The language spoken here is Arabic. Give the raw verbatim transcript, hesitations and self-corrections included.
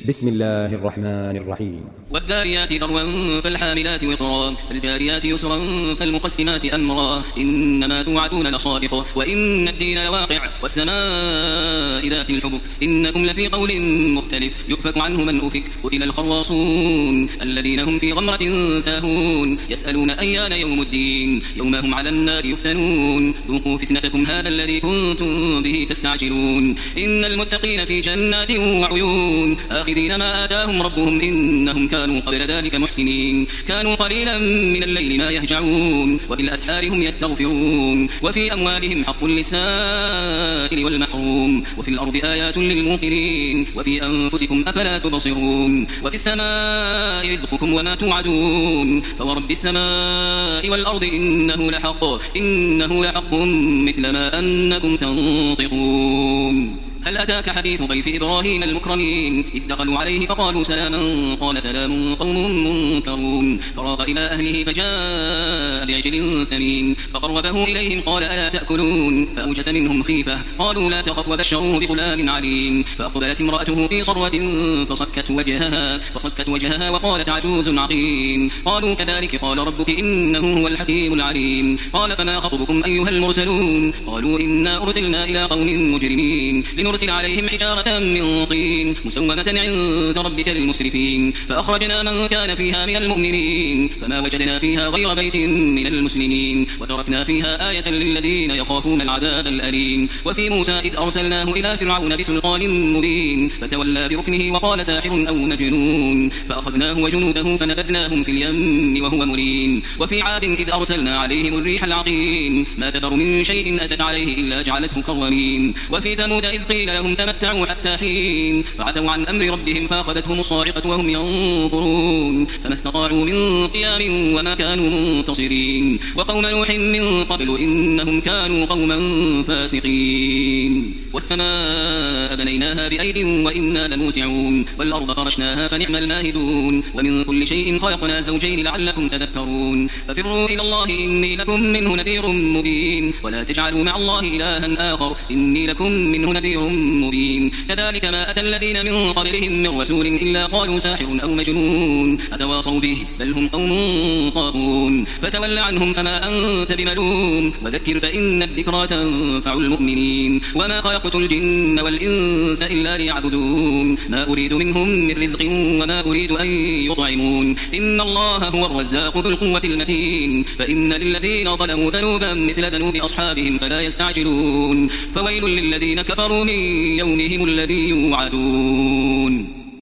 بسم الله الرحمن الرحيم. والذاريات ذروا فالحاملات وقرا فالجاريات يسرا فالمقسمات أمرا إنما توعدون لصادق وإن الدين لواقع والسماء ذات الحبك إنكم لفي قول مختلف يؤفك عنه من أفك قتل الخراصون الذين هم في غمرة ساهون يسألون أيان يوم الدين يوم هم على النار يفتنون ذوقوا فتنتكم هذا الذي كنتم به تستعجلون إن المتقين في جنات وعيون آخذين ما آتاهم ربهم إنهم كانوا قبل ذلك محسنين كانوا قليلا من الليل ما يهجعون وبالأسحار هم يستغفرون وفي أموالهم حق للسائل والمحروم وفي الأرض آيات للموقنين وفي أنفسكم أفلا تبصرون وفي السماء رزقكم وما توعدون فورب السماء والأرض إنه لحق إنه لحق مثل ما أنكم تنطقون هل أتاك حديث ضيف إبراهيم المكرمين إذ دخلوا عليه فقالوا سلاما قال سلام قوم منكرون فراغ إلى أهله فجاء بعجل سمين فقربه إليهم قال ألا تأكلون فأوجس منهم خيفة قالوا لا تخف وبشروه بغلام عليم فأقبلت امرأته في صروة فصكت وجهها فصكت وجهها وقالت عجوز عقيم قالوا كذلك قال ربك إنه هو الحكيم العليم قال فما خطبكم أيها المرسلون قالوا إنا أرسلنا إلى قوم مجرمين لنرسل عليهم حجارة من طين مسومة عند ربك للمسرفين فأخرجنا من كان فيها من المؤمنين فما وجدنا فيها غير بيت من المسلمين وتركنا فيها آية للذين يخافون العذاب الأليم وفي موسى إذ أرسلناه إلى فرعون بسلطان مبين فتولى بركنه وقال ساحر أو مجنون فأخذناه وجنوده فنبذناهم في اليم وهو مليم وفي عاد إذ أرسلنا عليهم الريح العقيم ما تذر من شيء أتت عليه إلا جعلته كالرميم وفي ثمود إذ قيل لهم تمتعوا حتى حين فعتوا عن أمر ربهم فأخذتهم الصاعقة وهم ينظرون فما استطاعوا من قيام وما كانوا منتصرين وقوم نوح من قبل إنهم كانوا قوما فاسقين والسماء بنيناها بأيد وإنا لموسعون والأرض فرشناها فنعم الماهدون ومن كل شيء خلقنا زوجين لعلكم تذكرون ففروا إلى الله إني لكم منه نذير مبين ولا تجعلوا مع الله إلها آخر إني لكم منه نذير مبين كذلك ما أتى الذين من قبلهم من رسول إلا قالوا ساحر أو مجنون أتواصوا به بل هم قوم طاغون فتول عنهم فما أنت بملوم وذكر فإن الذكرى تنفع المؤمنين وما خلقت الجن والإنس إلا ليعبدون ما أريد منهم من رزق وما أريد أن يطعمون إن الله هو الرزاق ذو القوة المتين فإن للذين ظلموا ذنوبا مثل ذنوب أصحابهم فلا يستعجلون فويل للذين كفروا من يومهم الذي يوعدون.